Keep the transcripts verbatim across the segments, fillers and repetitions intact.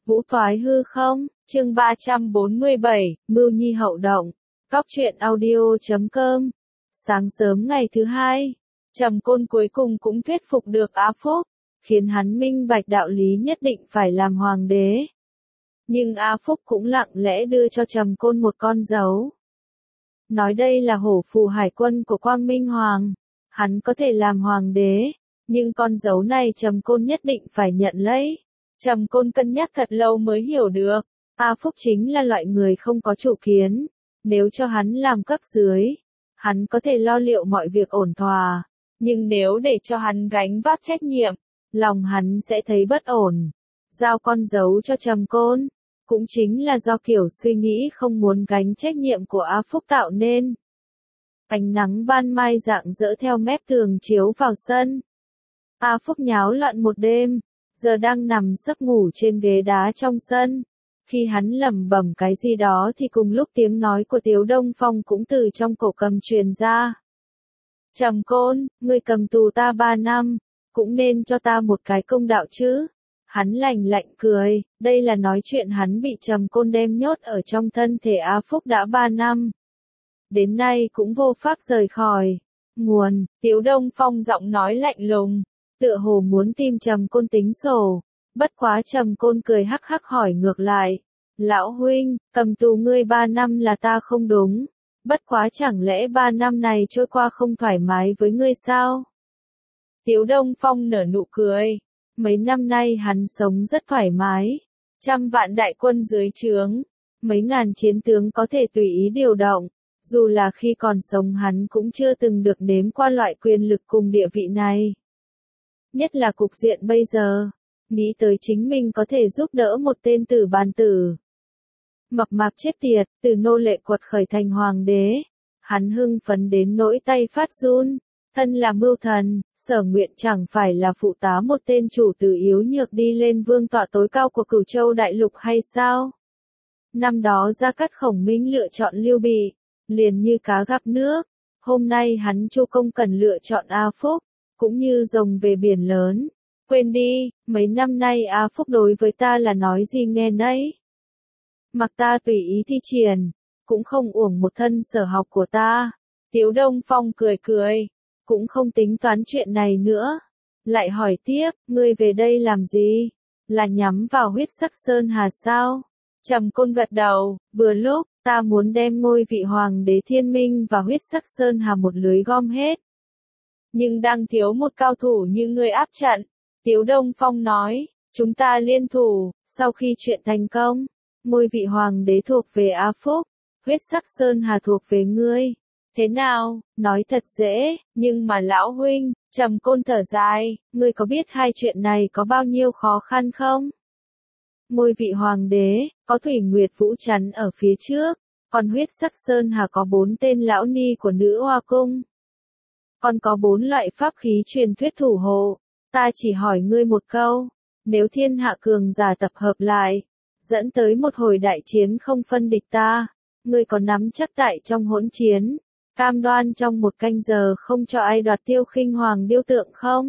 Vũ thoái hư không, chương ba trăm bốn mươi bảy, Mưu Nhi hậu động, Cóc truyện audio chấm com. Sáng sớm ngày thứ hai, Trầm Côn cuối cùng cũng thuyết phục được Á Phúc, khiến hắn minh bạch đạo lý nhất định phải làm hoàng đế. Nhưng Á Phúc cũng lặng lẽ đưa cho Trầm Côn một con dấu. Nói đây là hổ phù hải quân của Quang Minh Hoàng, hắn có thể làm hoàng đế, nhưng con dấu này Trầm Côn nhất định phải nhận lấy. Trầm Côn cân nhắc thật lâu mới hiểu được, A Phúc chính là loại người không có chủ kiến, nếu cho hắn làm cấp dưới, hắn có thể lo liệu mọi việc ổn thỏa, nhưng nếu để cho hắn gánh vác trách nhiệm, lòng hắn sẽ thấy bất ổn. Giao con dấu cho Trầm Côn, cũng chính là do kiểu suy nghĩ không muốn gánh trách nhiệm của A Phúc tạo nên. Ánh nắng ban mai rạng rỡ theo mép tường chiếu vào sân. A Phúc nháo loạn một đêm, giờ đang nằm giấc ngủ trên ghế đá trong sân. Khi hắn lẩm bẩm cái gì đó thì cùng lúc tiếng nói của Tiếu Đông Phong cũng từ trong cổ cầm truyền ra. Trầm Côn, ngươi cầm tù ta ba năm, cũng nên cho ta một cái công đạo chứ. Hắn lạnh lạnh cười, đây là nói chuyện hắn bị Trầm Côn đem nhốt ở trong thân thể A Phúc đã ba năm. Đến nay cũng vô pháp rời khỏi. Nguồn, Tiếu Đông Phong giọng nói lạnh lùng, tựa hồ muốn tìm Trầm Côn tính sổ. Bất quá Trầm Côn cười hắc hắc hỏi ngược lại, lão huynh, cầm tù ngươi ba năm là ta không đúng, bất quá chẳng lẽ ba năm này trôi qua không thoải mái với ngươi sao? Tiếu Đông Phong nở nụ cười, mấy năm nay hắn sống rất thoải mái, trăm vạn đại quân dưới trướng, mấy ngàn chiến tướng có thể tùy ý điều động, dù là khi còn sống hắn cũng chưa từng được nếm qua loại quyền lực cùng địa vị này. Nhất là cục diện bây giờ, nghĩ tới chính mình có thể giúp đỡ một tên tử bàn tử. Mập mạp chết tiệt, từ nô lệ quật khởi thành hoàng đế, hắn hưng phấn đến nỗi tay phát run, thân là mưu thần, Sở Nguyện chẳng phải là phụ tá một tên chủ tử yếu nhược đi lên vương tọa tối cao của Cửu Châu đại lục hay sao? Năm đó Gia Cát Khổng Minh lựa chọn Lưu Bị, liền như cá gặp nước, hôm nay hắn Chu Công cần lựa chọn A Phúc, cũng như rồng về biển lớn. Quên đi, mấy năm nay A Phúc đối với ta là nói gì nghe nấy. Mặc ta tùy ý thi triển, cũng không uổng một thân sở học của ta. Tiếu Đông Phong cười cười, cũng không tính toán chuyện này nữa. Lại hỏi tiếp, ngươi về đây làm gì? Là nhắm vào Huyết Sắc Sơn Hà sao? Trầm Côn gật đầu, vừa lúc, ta muốn đem ngôi vị hoàng đế Thiên Minh và Huyết Sắc Sơn Hà một lưới gom hết. Nhưng đang thiếu một cao thủ như ngươi áp trận. Tiếu Đông Phong nói, chúng ta liên thủ, sau khi chuyện thành công, ngôi vị hoàng đế thuộc về A Phúc, Huyết Sắc Sơn Hà thuộc về ngươi. Thế nào, nói thật dễ, nhưng mà lão huynh, Trầm Côn thở dài, ngươi có biết hai chuyện này có bao nhiêu khó khăn không? Ngôi vị hoàng đế, có Thủy Nguyệt Vũ chắn ở phía trước, còn Huyết Sắc Sơn Hà có bốn tên lão ni của Nữ Hoa Cung. Còn có bốn loại pháp khí truyền thuyết thủ hộ. Ta chỉ hỏi ngươi một câu, nếu thiên hạ cường giả tập hợp lại, dẫn tới một hồi đại chiến không phân địch ta, ngươi có nắm chắc tại trong hỗn chiến, cam đoan trong một canh giờ không cho ai đoạt Tiêu Khinh Hoàng điêu tượng không?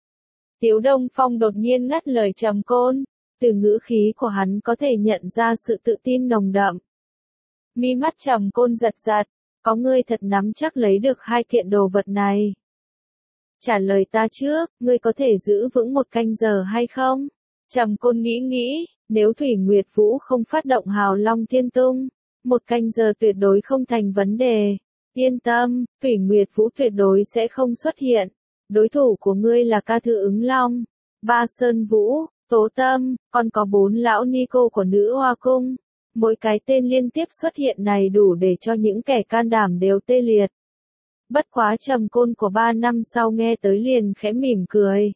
Tiếu Đông Phong đột nhiên ngắt lời Trầm Côn, từ ngữ khí của hắn có thể nhận ra sự tự tin nồng đậm. Mi mắt Trầm Côn giật giật, có ngươi thật nắm chắc lấy được hai kiện đồ vật này? Trả lời ta trước, ngươi có thể giữ vững một canh giờ hay không? Trầm Côn nghĩ nghĩ, nếu Thủy Nguyệt Vũ không phát động Hào Long Thiên Tung, một canh giờ tuyệt đối không thành vấn đề. Yên tâm, Thủy Nguyệt Vũ tuyệt đối sẽ không xuất hiện. Đối thủ của ngươi là Ca Thư Ứng Long, Ba Sơn Vũ, Tố Tâm, còn có bốn lão ni cô của Nữ Hoa Cung. Mỗi cái tên liên tiếp xuất hiện này đủ để cho những kẻ can đảm đều tê liệt. Bất quá Trầm Côn của ba năm sau nghe tới liền khẽ mỉm cười.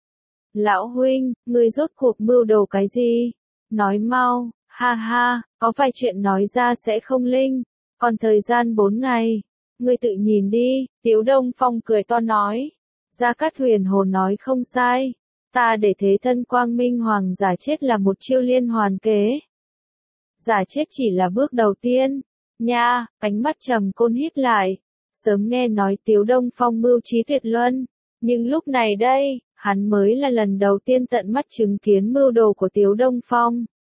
Lão huynh, ngươi rốt cuộc mưu đồ cái gì? Nói mau, ha ha, có vài chuyện nói ra sẽ không linh. Còn thời gian bốn ngày, ngươi tự nhìn đi. Tiếu Đông Phong cười to nói. Gia Cát Huyền Hồn nói không sai. Ta để thế thân Quang Minh Hoàng giả chết là một chiêu liên hoàn kế. Giả chết chỉ là bước đầu tiên. Nha, ánh mắt Trầm Côn híp lại. Sớm nghe nói Tiếu Đông Phong mưu trí tuyệt luân, nhưng lúc này đây, hắn mới là lần đầu tiên tận mắt chứng kiến mưu đồ của Tiếu Đông Phong.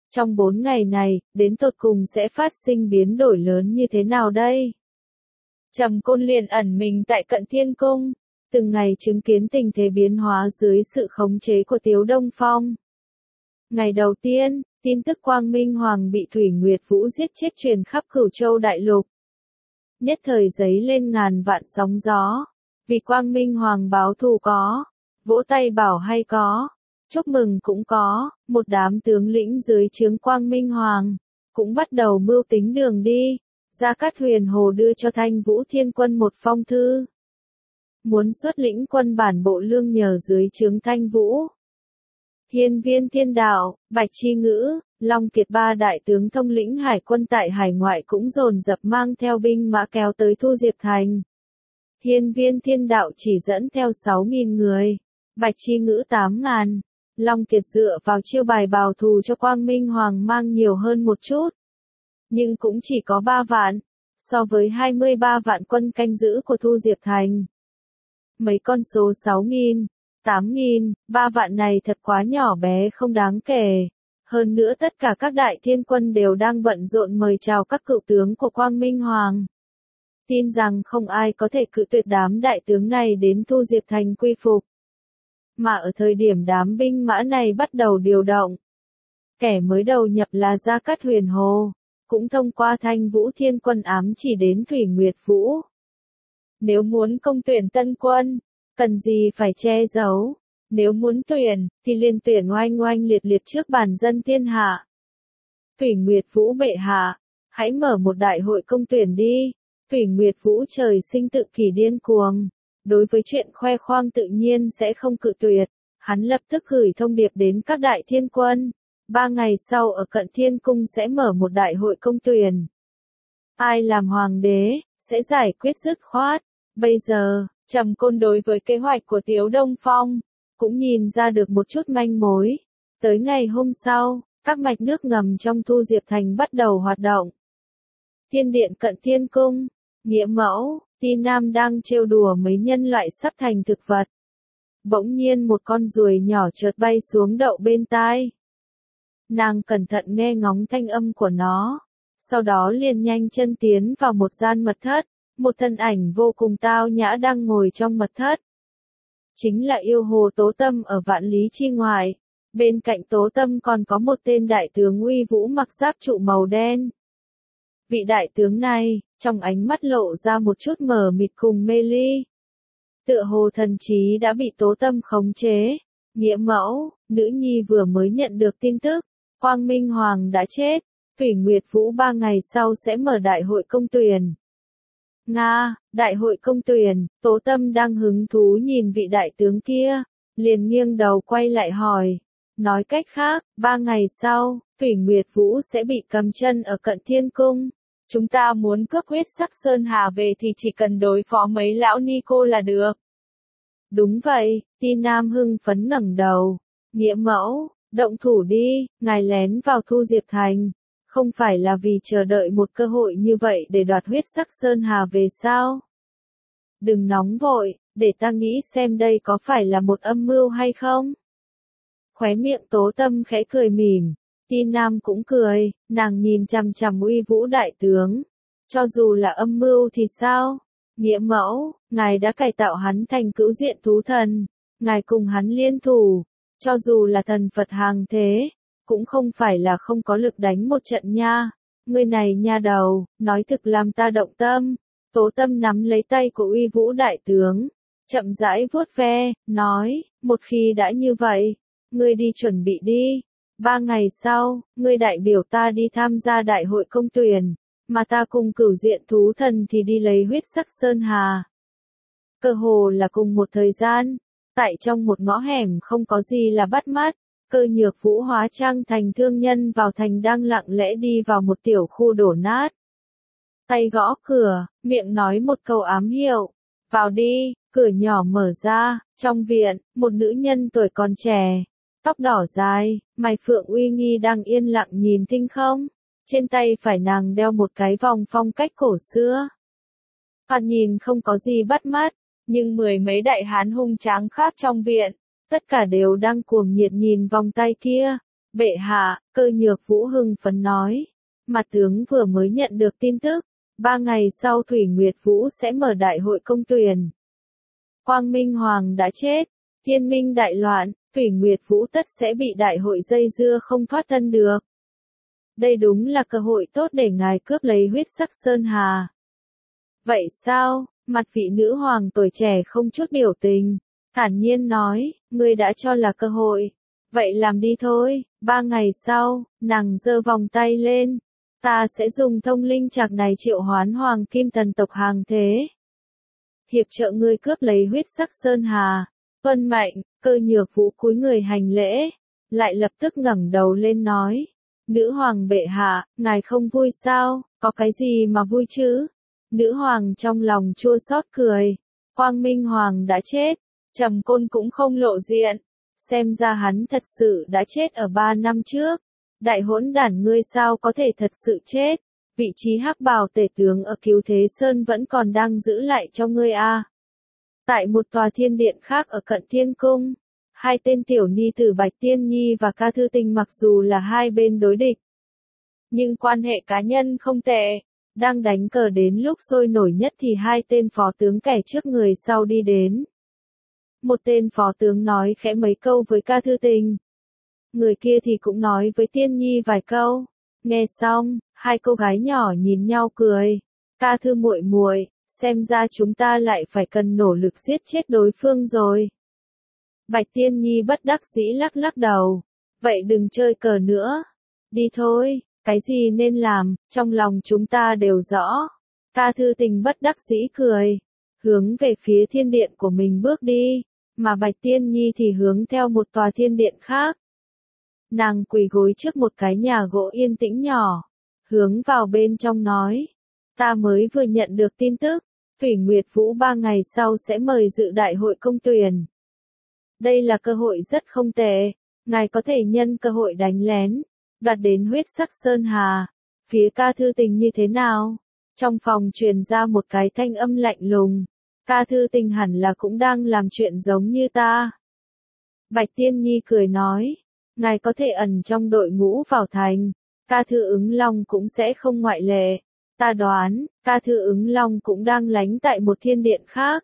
Trong bốn ngày này, đến tột cùng sẽ phát sinh biến đổi lớn như thế nào đây? Trầm Côn liền ẩn mình tại Cận Thiên Cung, từng ngày chứng kiến tình thế biến hóa dưới sự khống chế của Tiếu Đông Phong. Ngày đầu tiên, tin tức Quang Minh Hoàng bị Thủy Nguyệt Vũ giết chết truyền khắp Cửu Châu Đại Lục. Nhất thời giấy lên ngàn vạn sóng gió, vì Quang Minh Hoàng báo thù có, vỗ tay bảo hay có, chúc mừng cũng có, một đám tướng lĩnh dưới trướng Quang Minh Hoàng, cũng bắt đầu mưu tính đường đi. Gia Cát Huyền Hồ đưa cho Thanh Vũ Thiên Quân một phong thư, muốn xuất lĩnh quân bản bộ lương nhờ dưới trướng Thanh Vũ. Hiên Viên Thiên Đạo, Bạch Chi Ngữ, Long Kiệt ba đại tướng thông lĩnh hải quân tại hải ngoại cũng dồn dập mang theo binh mã kéo tới Thu Diệp Thành. Hiên Viên Thiên Đạo chỉ dẫn theo sáu nghìn người, Bạch Chi Ngữ tám ngàn, Long Kiệt dựa vào chiêu bài bào thù cho Quang Minh Hoàng mang nhiều hơn một chút, nhưng cũng chỉ có ba vạn, so với hai mươi ba vạn quân canh giữ của Thu Diệp Thành. Mấy con số sáu nghìn, tám nghìn, ba vạn này thật quá nhỏ bé không đáng kể. Hơn nữa tất cả các đại thiên quân đều đang bận rộn mời chào các cựu tướng của Quang Minh Hoàng. Tin rằng không ai có thể cự tuyệt đám đại tướng này đến Thu Diệp Thành quy phục. Mà ở thời điểm đám binh mã này bắt đầu điều động, kẻ mới đầu nhập là Gia Cát Huyền Hồ, cũng thông qua Thanh Vũ Thiên Quân ám chỉ đến Thủy Nguyệt Vũ. Nếu muốn công tuyển tân quân, cần gì phải che giấu, nếu muốn tuyển, thì liền tuyển oanh oanh liệt liệt trước bản dân thiên hạ. Thủy Nguyệt Vũ bệ hạ, hãy mở một đại hội công tuyển đi. Thủy Nguyệt Vũ trời sinh tự kỷ điên cuồng, đối với chuyện khoe khoang tự nhiên sẽ không cự tuyệt, hắn lập tức gửi thông điệp đến các đại thiên quân. Ba ngày sau ở Cận Thiên Cung sẽ mở một đại hội công tuyển. Ai làm hoàng đế, sẽ giải quyết dứt khoát. Bây giờ, Trầm Côn đối với kế hoạch của Tiếu Đông Phong, cũng nhìn ra được một chút manh mối. Tới ngày hôm sau, các mạch nước ngầm trong Thu Diệp Thành bắt đầu hoạt động. Thiên điện Cận Thiên Cung, Nghĩa Mẫu, Ti Nam đang trêu đùa mấy nhân loại sắp thành thực vật. Bỗng nhiên một con ruồi nhỏ chợt bay xuống đậu bên tai. Nàng cẩn thận nghe ngóng thanh âm của nó, sau đó liền nhanh chân tiến vào một gian mật thất, một thân ảnh vô cùng tao nhã đang ngồi trong mật thất. Chính là yêu hồ Tố Tâm ở Vạn Lý Chi Ngoại, bên cạnh Tố Tâm còn có một tên đại tướng uy vũ mặc giáp trụ màu đen. Vị đại tướng này, trong ánh mắt lộ ra một chút mờ mịt cùng mê ly. Tựa hồ thần trí đã bị Tố Tâm khống chế. Nghĩa Mẫu, nữ nhi vừa mới nhận được tin tức, Quang Minh Hoàng đã chết, Thủy Nguyệt Vũ ba ngày sau sẽ mở đại hội công tuyển. Nga, đại hội công tuyển, Tố Tâm đang hứng thú nhìn vị đại tướng kia, liền nghiêng đầu quay lại hỏi. Nói cách khác, ba ngày sau, Thủy Nguyệt Vũ sẽ bị cầm chân ở Cận Thiên Cung. Chúng ta muốn cướp huyết sắc Sơn Hà về thì chỉ cần đối phó mấy lão ni cô là được. Đúng vậy, Ti Nam hưng phấn ngẩng đầu. Nghĩa Mẫu, động thủ đi, ngài lén vào Thu Diệp Thành. Không phải là vì chờ đợi một cơ hội như vậy để đoạt huyết sắc Sơn Hà về sao? Đừng nóng vội, để ta nghĩ xem đây có phải là một âm mưu hay không? Khóe miệng Tố Tâm khẽ cười mỉm. Ti Nam cũng cười, nàng nhìn chằm chằm uy vũ đại tướng. Cho dù là âm mưu thì sao? Nghĩa Mẫu, ngài đã cải tạo hắn thành cữu diện thú thần. Ngài cùng hắn liên thủ. Cho dù là thần Phật hàng thế, cũng không phải là không có lực đánh một trận nha. Ngươi này nha đầu, nói thực làm ta động tâm. Tố Tâm nắm lấy tay của uy vũ đại tướng, chậm rãi vuốt ve, nói, một khi đã như vậy, ngươi đi chuẩn bị đi. Ba ngày sau, ngươi đại biểu ta đi tham gia đại hội công tuyển, mà ta cùng cửu diện thú thần thì đi lấy huyết sắc Sơn Hà. Cơ hồ là cùng một thời gian, tại trong một ngõ hẻm không có gì là bắt mắt, Cơ Nhược Vũ hóa trang thành thương nhân vào thành đang lặng lẽ đi vào một tiểu khu đổ nát. Tay gõ cửa, miệng nói một câu ám hiệu, vào đi, cửa nhỏ mở ra, trong viện, một nữ nhân tuổi còn trẻ, tóc đỏ dài, mày phượng uy nghi đang yên lặng nhìn tinh không, trên tay phải nàng đeo một cái vòng phong cách cổ xưa. Thoạt nhìn không có gì bắt mắt, nhưng mười mấy đại hán hung tráng khác trong viện, tất cả đều đang cuồng nhiệt nhìn vòng tay kia, Bệ hạ, Cơ Nhược Vũ hưng phấn nói. Mặt tướng vừa mới nhận được tin tức, ba ngày sau Thủy Nguyệt Vũ sẽ mở đại hội công tuyển. Quang Minh Hoàng đã chết, thiên minh đại loạn, Thủy Nguyệt Vũ tất sẽ bị đại hội dây dưa không thoát thân được. Đây đúng là cơ hội tốt để ngài cướp lấy huyết sắc Sơn Hà. Vậy sao? Mặt vị nữ hoàng tuổi trẻ không chút biểu tình, thản nhiên nói, ngươi đã cho là cơ hội. Vậy làm đi thôi. Ba ngày sau, nàng giơ vòng tay lên. Ta sẽ dùng thông linh trạc này triệu hoán hoàng kim thần tộc hàng thế. Hiệp trợ ngươi cướp lấy huyết sắc Sơn Hà. Tuân mệnh. Cơ Nhược Vũ cúi người hành lễ, lại lập tức ngẩng đầu lên nói. Nữ hoàng bệ hạ, ngài không vui sao? Có cái gì mà vui chứ? Nữ hoàng trong lòng chua xót cười. Quang Minh Hoàng đã chết, Trầm Côn cũng không lộ diện. Xem ra hắn thật sự đã chết ở ba năm trước. Đại hỗn đản ngươi sao có thể thật sự chết? Vị trí hắc bào tể tướng ở Cứu Thế Sơn vẫn còn đang giữ lại cho ngươi a. Tại một tòa thiên điện khác ở cận thiên cung, hai tên tiểu ni tử Bạch Tiên Nhi và Ca Thư Tình mặc dù là hai bên đối địch, nhưng quan hệ cá nhân không tệ. Đang đánh cờ đến lúc sôi nổi nhất thì hai tên phó tướng kẻ trước người sau đi đến. Một tên phó tướng nói khẽ mấy câu với Ca Thư Tình. Người kia thì cũng nói với Tiên Nhi vài câu. Nghe xong, hai cô gái nhỏ nhìn nhau cười. Ca Thư muội muội, xem ra chúng ta lại phải cần nỗ lực giết chết đối phương rồi. Bạch Tiên Nhi bất đắc dĩ lắc lắc đầu. Vậy đừng chơi cờ nữa. Đi thôi, cái gì nên làm, trong lòng chúng ta đều rõ. Ca Thư Tình bất đắc dĩ cười. Hướng về phía thiên điện của mình bước đi. Mà Bạch Tiên Nhi thì hướng theo một tòa thiên điện khác. Nàng quỳ gối trước một cái nhà gỗ yên tĩnh nhỏ. Hướng vào bên trong nói. Ta mới vừa nhận được tin tức. Thủy Nguyệt Vũ ba ngày sau sẽ mời dự đại hội công tuyển. Đây là cơ hội rất không tệ. Ngài có thể nhân cơ hội đánh lén. Đoạt đến huyết sắc Sơn Hà. Phía Ca Thư Tình như thế nào? Trong phòng truyền ra một cái thanh âm lạnh lùng. Ca Thư Tình hẳn là cũng đang làm chuyện giống như ta. Bạch Tiên Nhi cười nói. Ngài có thể ẩn trong đội ngũ vào thành. Ca Thư Ứng Long cũng sẽ không ngoại lệ. Ta đoán, Ca Thư Ứng Long cũng đang lánh tại một thiên điện khác.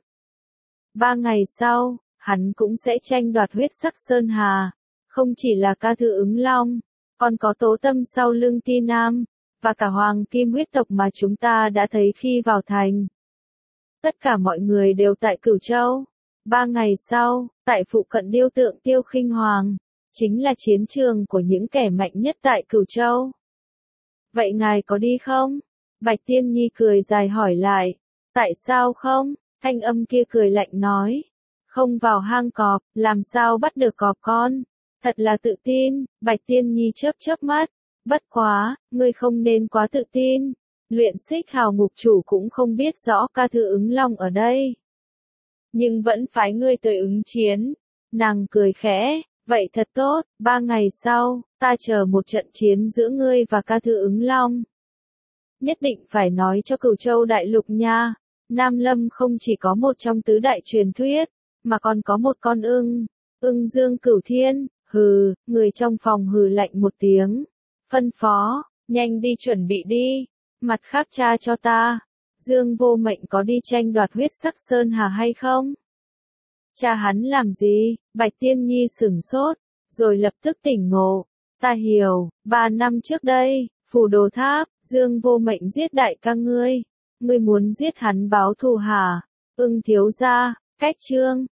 Ba ngày sau, hắn cũng sẽ tranh đoạt huyết sắc Sơn Hà. Không chỉ là Ca Thư Ứng Long, còn có Tố Tâm sau lưng Ti Nam, và cả Hoàng Kim huyết tộc mà chúng ta đã thấy khi vào thành. Tất cả mọi người đều tại Cửu Châu. Ba ngày sau, tại phụ cận điêu tượng Tiêu Khinh Hoàng, chính là chiến trường của những kẻ mạnh nhất tại Cửu Châu. Vậy ngài có đi không? Bạch Tiên Nhi cười dài hỏi lại. Tại sao không? Thanh âm kia cười lạnh nói. Không vào hang cọp, làm sao bắt được cọp con? Thật là tự tin. Bạch Tiên Nhi chớp chớp mắt. Bất quá, ngươi không nên quá tự tin. Luyện Xích Hào ngục chủ cũng không biết rõ Ca Thư Ứng Long ở đây. Nhưng vẫn phái ngươi tới ứng chiến. Nàng cười khẽ. Vậy thật tốt, ba ngày sau, ta chờ một trận chiến giữa ngươi và Ca Thư Ứng Long. Nhất định phải nói cho Cửu Châu đại lục nha. Nam Lâm không chỉ có một trong tứ đại truyền thuyết, mà còn có một con ưng. Ưng Dương Cửu Thiên. Hừ, người trong phòng hừ lạnh một tiếng. Phân phó, nhanh đi chuẩn bị đi. Mặt khác tra cho ta. Dương Vô Mệnh có đi tranh đoạt huyết sắc Sơn Hà hay không? Cha hắn làm gì? Bạch Tiên Nhi sửng sốt, rồi lập tức tỉnh ngộ. Ta hiểu, ba năm trước đây, Phù Đồ Tháp, Dương Vô Mệnh giết đại ca ngươi. Ngươi muốn giết hắn báo thù hả? Ưng thiếu gia, cách chương.